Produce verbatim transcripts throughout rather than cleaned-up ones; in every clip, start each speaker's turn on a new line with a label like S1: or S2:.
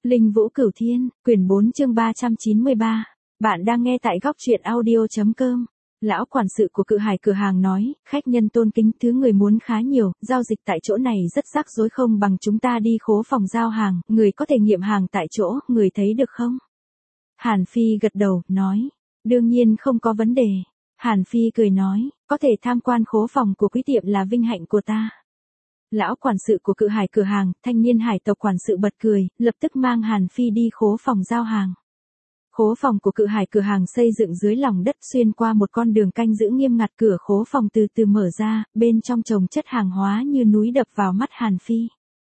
S1: Linh Vũ Cửu Thiên, quyển bốn chương ba trăm chín mươi ba. Bạn đang nghe tại góc truyện audio.com. Lão quản sự của Cự Hải cửa hàng nói, khách nhân tôn kính, thứ người muốn khá nhiều, giao dịch tại chỗ này rất rắc rối, không bằng chúng ta đi khố phòng giao hàng, người có thể nghiệm hàng tại chỗ, người thấy được không? Hàn Phi gật đầu, nói, đương nhiên không có vấn đề. Hàn Phi cười nói, có thể tham quan khố phòng của quý tiệm là vinh hạnh của ta. Lão quản sự của Cự Hải cửa hàng, thanh niên hải tộc quản sự bật cười, lập tức mang Hàn Phi đi khố phòng giao hàng. Khố phòng của Cự Hải cửa hàng xây dựng dưới lòng đất, xuyên qua một con đường canh giữ nghiêm ngặt, cửa khố phòng từ từ mở ra, bên trong chồng chất hàng hóa như núi đập vào mắt Hàn Phi.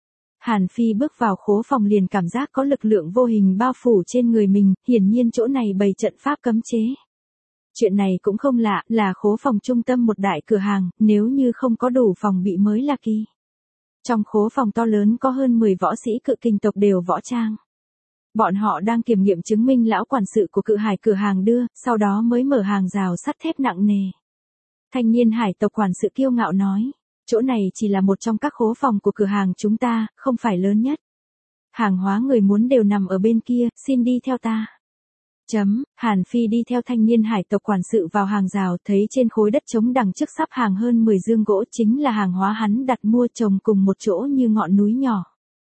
S1: Hàn Phi bước vào khố phòng liền cảm giác có lực lượng vô hình bao phủ trên người mình, hiển nhiên chỗ này bày trận pháp cấm chế. Chuyện này cũng không lạ, là khố phòng trung tâm một đại cửa hàng, nếu như không có đủ phòng bị mới là kỳ. Trong khố phòng to lớn có hơn mười võ sĩ cự kình tộc đều võ trang. Bọn họ đang kiểm nghiệm chứng minh lão quản sự của Cự Hải cửa hàng đưa, sau đó mới mở hàng rào sắt thép nặng nề. Thanh niên hải tộc quản sự kiêu ngạo nói, chỗ này chỉ là một trong các khố phòng của cửa hàng chúng ta, không phải lớn nhất. Hàng hóa người muốn đều nằm ở bên kia, xin đi theo ta. Chấm, Hàn Phi đi theo thanh niên hải tộc quản sự vào hàng rào, thấy trên khối đất trống đằng trước sắp hàng hơn mười dương gỗ, chính là hàng hóa hắn đặt mua trồng cùng một chỗ như ngọn núi nhỏ.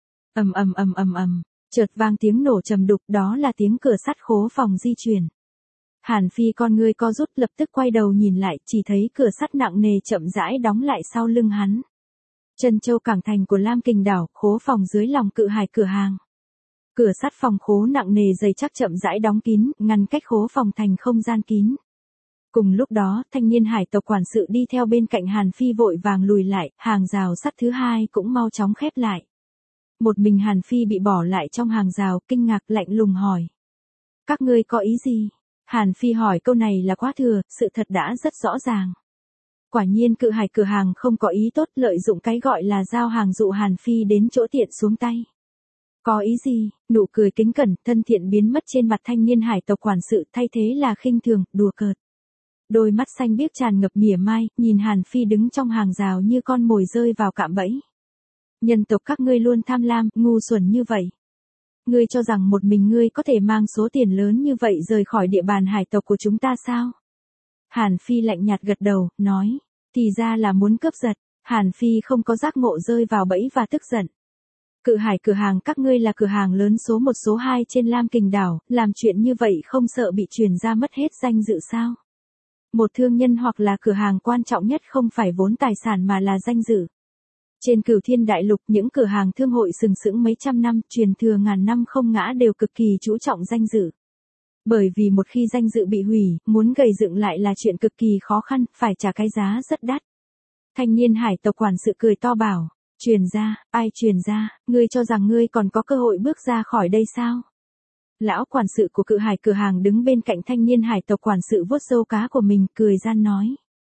S1: Ầm ầm ầm ầm ầm, chợt vang tiếng nổ trầm đục, đó là tiếng cửa sắt khố phòng di chuyển. Hàn Phi con ngươi co rút, lập tức quay đầu nhìn lại, chỉ thấy cửa sắt nặng nề chậm rãi đóng lại sau lưng hắn. Trân Châu cảng thành của Lam Kình đảo, khố phòng dưới lòng Cự Hải cửa hàng. Cửa sắt phòng khố nặng nề dày chắc chậm rãi đóng kín, ngăn cách khố phòng thành không gian kín. Cùng lúc đó, thanh niên hải tộc quản sự đi theo bên cạnh Hàn Phi vội vàng lùi lại, hàng rào sắt thứ hai cũng mau chóng khép lại. Một mình Hàn Phi bị bỏ lại trong hàng rào, kinh ngạc lạnh lùng hỏi. Các ngươi có ý gì? Hàn Phi hỏi câu này là quá thừa, sự thật đã rất rõ ràng. Quả nhiên Cự Hải cửa hàng không có ý tốt, lợi dụng cái gọi là giao hàng dụ Hàn Phi đến chỗ tiện xuống tay. Có ý gì? Nụ cười kính cẩn, thân thiện biến mất trên mặt thanh niên hải tộc quản sự, thay thế là khinh thường, đùa cợt. Đôi mắt xanh biếc tràn ngập mỉa mai, nhìn Hàn Phi đứng trong hàng rào như con mồi rơi vào cạm bẫy. Nhân tộc các ngươi luôn tham lam, ngu xuẩn như vậy. Ngươi cho rằng một mình ngươi có thể mang số tiền lớn như vậy rời khỏi địa bàn hải tộc của chúng ta sao? Hàn Phi lạnh nhạt gật đầu, nói, thì ra là muốn cướp giật. Hàn Phi không có giác ngộ rơi vào bẫy và tức giận. Cự Hải cửa hàng các ngươi là cửa hàng lớn số một số hai trên Lam Kình đảo, làm chuyện như vậy không sợ bị truyền ra mất hết danh dự sao? Một thương nhân hoặc là cửa hàng quan trọng nhất không phải vốn tài sản mà là danh dự. Trên Cửu Thiên đại lục, những cửa hàng thương hội sừng sững mấy trăm năm, truyền thừa ngàn năm không ngã đều cực kỳ chú trọng danh dự. Bởi vì một khi danh dự bị hủy, muốn gầy dựng lại là chuyện cực kỳ khó khăn, phải trả cái giá rất đắt. Thanh niên hải tộc quản sự cười to bảo, truyền ra, ai truyền ra, ngươi cho rằng ngươi còn có cơ hội bước ra khỏi đây sao? Lão quản sự của Cự Hải cửa hàng đứng bên cạnh thanh niên hải tộc quản sự vuốt râu cá của mình, cười gian nói.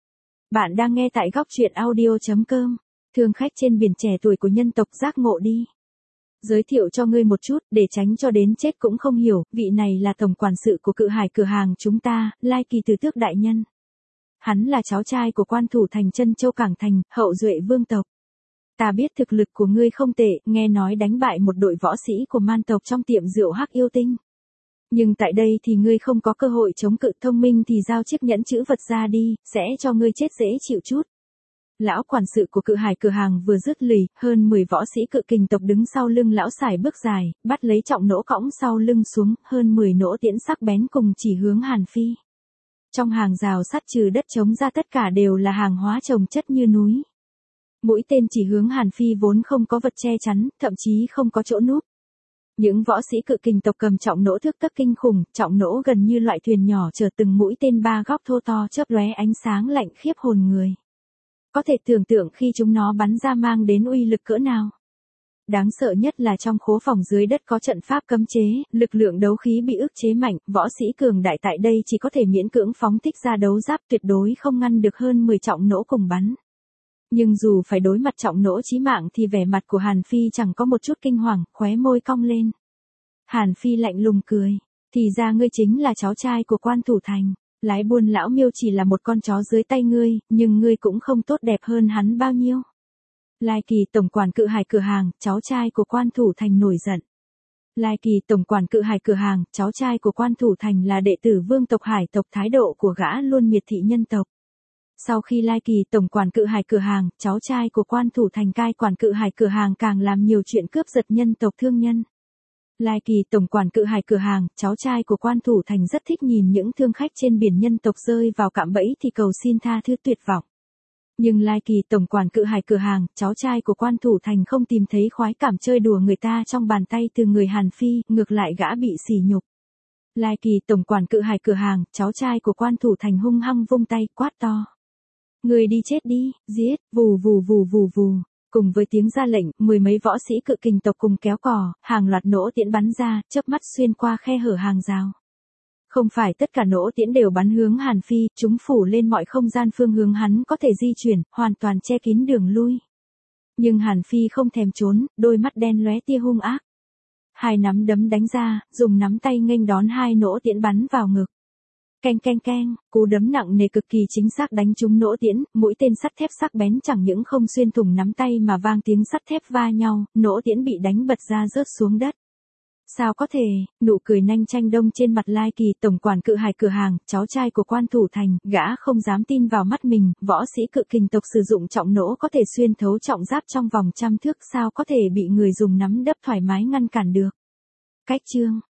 S1: Bạn đang nghe tại góc truyện audio.com. Thương khách trên biển trẻ tuổi của nhân tộc giác ngộ đi. Giới thiệu cho ngươi một chút, để tránh cho đến chết cũng không hiểu, vị này là tổng quản sự của Cự Hải cửa hàng chúng ta, Lai Kỳ Từ Tước đại nhân. Hắn là cháu trai của quan thủ thành Trân Châu cảng thành, hậu duệ vương tộc. Ta biết thực lực của ngươi không tệ, nghe nói đánh bại một đội võ sĩ của man tộc trong tiệm rượu Hắc Yêu Tinh. Nhưng tại đây thì ngươi không có cơ hội chống cự, thông minh thì giao chiếc nhẫn chữ vật ra đi, sẽ cho ngươi chết dễ chịu chút. Lão quản sự của Cự Hải cửa hàng vừa dứt lời, hơn mười võ sĩ cự kình tộc đứng sau lưng lão xài bước dài, bắt lấy trọng nỗ cõng sau lưng xuống, hơn mười nỗ tiễn sắc bén cùng chỉ hướng Hàn Phi. Trong hàng rào sắt trừ đất trống ra tất cả đều là hàng hóa chồng chất như núi. Mũi tên chỉ hướng Hàn Phi vốn không có vật che chắn, thậm chí không có chỗ núp. Những võ sĩ cự kình tộc cầm trọng nỗ thước tấc kinh khủng, trọng nỗ gần như loại thuyền nhỏ chở từng mũi tên ba góc thô to chớp lóe ánh sáng lạnh khiếp hồn người. Có thể tưởng tượng khi chúng nó bắn ra mang đến uy lực cỡ nào. Đáng sợ nhất là trong khố phòng dưới đất có trận pháp cấm chế, lực lượng đấu khí bị ức chế mạnh, võ sĩ cường đại tại đây chỉ có thể miễn cưỡng phóng thích ra đấu giáp, tuyệt đối không ngăn được hơn mười trọng nỗ cùng bắn. Nhưng dù phải đối mặt trọng nỗ chí mạng thì vẻ mặt của Hàn Phi chẳng có một chút kinh hoàng, khóe môi cong lên. Hàn Phi lạnh lùng cười, thì ra ngươi chính là cháu trai của quan thủ thành. Lái buôn lão Miêu chỉ là một con chó dưới tay ngươi, nhưng ngươi cũng không tốt đẹp hơn hắn bao nhiêu. Lai Kỳ tổng quản Cự Hải cửa hàng, cháu trai của quan thủ thành nổi giận. Lai Kỳ tổng quản Cự Hải cửa hàng, cháu trai của quan thủ thành là đệ tử vương tộc Hải tộc, thái độ của gã luôn miệt thị nhân tộc. Sau khi Lai Kỳ tổng quản Cự Hải cửa hàng, cháu trai của quan thủ thành cai quản Cự Hải cửa hàng càng làm nhiều chuyện cướp giật nhân tộc thương nhân. Lai Kỳ tổng quản Cự Hải cửa hàng, cháu trai của quan thủ thành rất thích nhìn những thương khách trên biển nhân tộc rơi vào cạm bẫy thì cầu xin tha thứ tuyệt vọng. Nhưng Lai Kỳ tổng quản Cự Hải cửa hàng, cháu trai của quan thủ thành không tìm thấy khoái cảm chơi đùa người ta trong bàn tay từ người Hàn Phi, ngược lại gã bị sỉ nhục. Lai Kỳ tổng quản Cự Hải cửa hàng, cháu trai của quan thủ thành hung hăng vung tay, quát to. Người đi chết đi, giết, vù vù vù vù vù. Cùng với tiếng ra lệnh, mười mấy võ sĩ Cự Kình tộc cùng kéo cò, hàng loạt nỗ tiễn bắn ra, chớp mắt xuyên qua khe hở hàng rào. Không phải tất cả nỗ tiễn đều bắn hướng Hàn Phi, chúng phủ lên mọi không gian phương hướng hắn có thể di chuyển, hoàn toàn che kín đường lui. Nhưng Hàn Phi không thèm trốn, đôi mắt đen lóe tia hung ác. Hai nắm đấm đánh ra, dùng nắm tay nghênh đón hai nỗ tiễn bắn vào ngực. Keng keng keng, cú đấm nặng nề cực kỳ chính xác đánh trúng nỗ tiễn, mũi tên sắt thép sắc bén chẳng những không xuyên thủng nắm tay mà vang tiếng sắt thép va nhau, nỗ tiễn bị đánh bật ra rớt xuống đất. Sao có thể, nụ cười nanh chanh đông trên mặt Lai Kỳ tổng quản Cự Hải cửa hàng, cháu trai của quan thủ thành, gã không dám tin vào mắt mình, võ sĩ Cự Kình tộc sử dụng trọng nỗ có thể xuyên thấu trọng giáp trong vòng trăm thước, sao có thể bị người dùng nắm đấm thoải mái ngăn cản được. Cách chương